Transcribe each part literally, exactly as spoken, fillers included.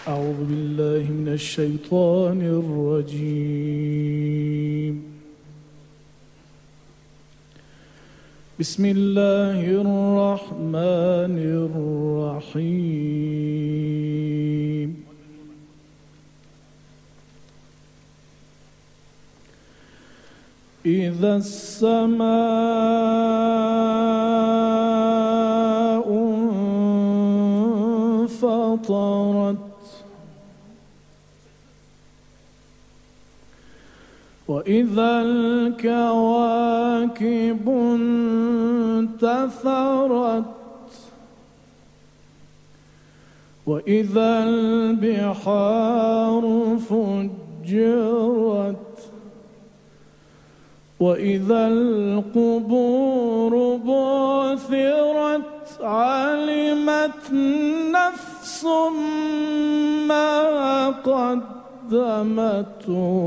أعوذ بالله من الشيطان الرجيم. بسم الله الرحمن الرحيم. إذا السماء انفطرت وإذا الكواكب انتثرت وإذا البحار فجرت وإذا القبور بعثرت علمت نفس ما قدمت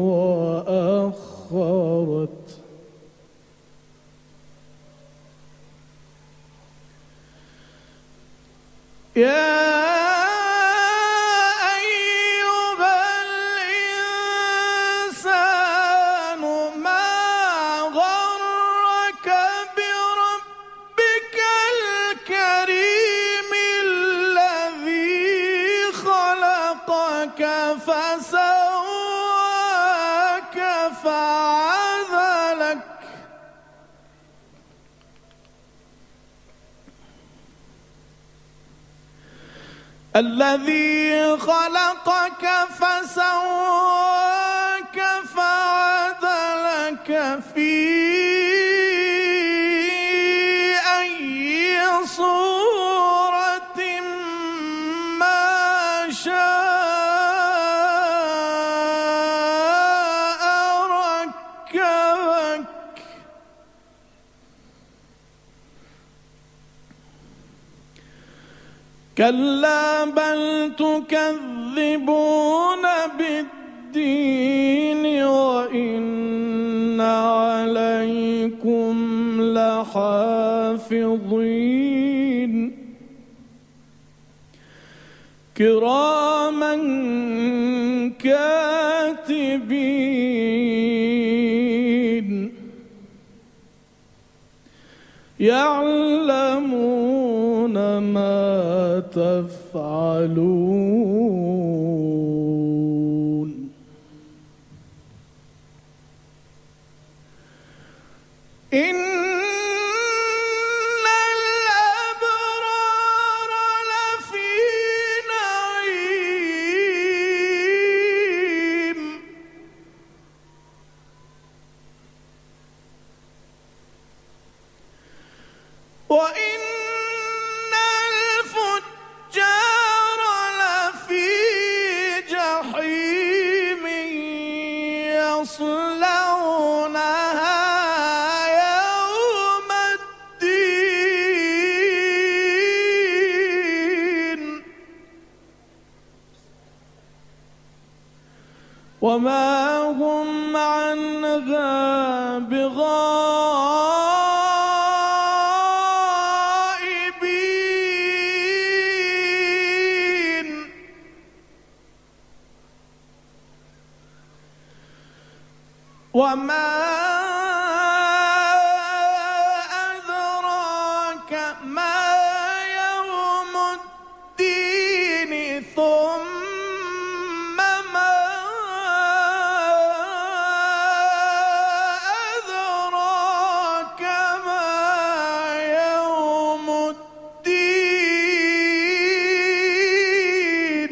وأخرت. يا فسواك فعدلك الذي خلقك فسواك فعدلك في أي صورة ما شاء كلا بل تكذبون بالدين وإن عليكم لحافظين كراما كاتبين يعلمون ما تفعلون. إن الأبرار لفي نعيم وإن يصلونها يوم الدين وما هم عنها بغائبين. وما أدراك ما يوم الدين ثم ما أدراك ما يوم الدين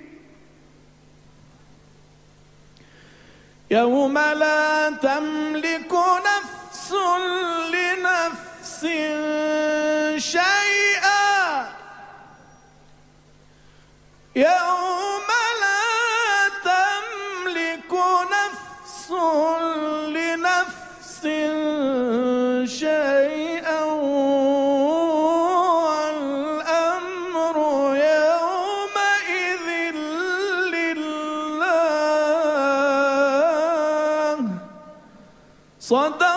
يوم لا تملك نفس لنفس شيئا يوم لا تملك نفس لنفس شيئا والأمر يومئذ لله. صدق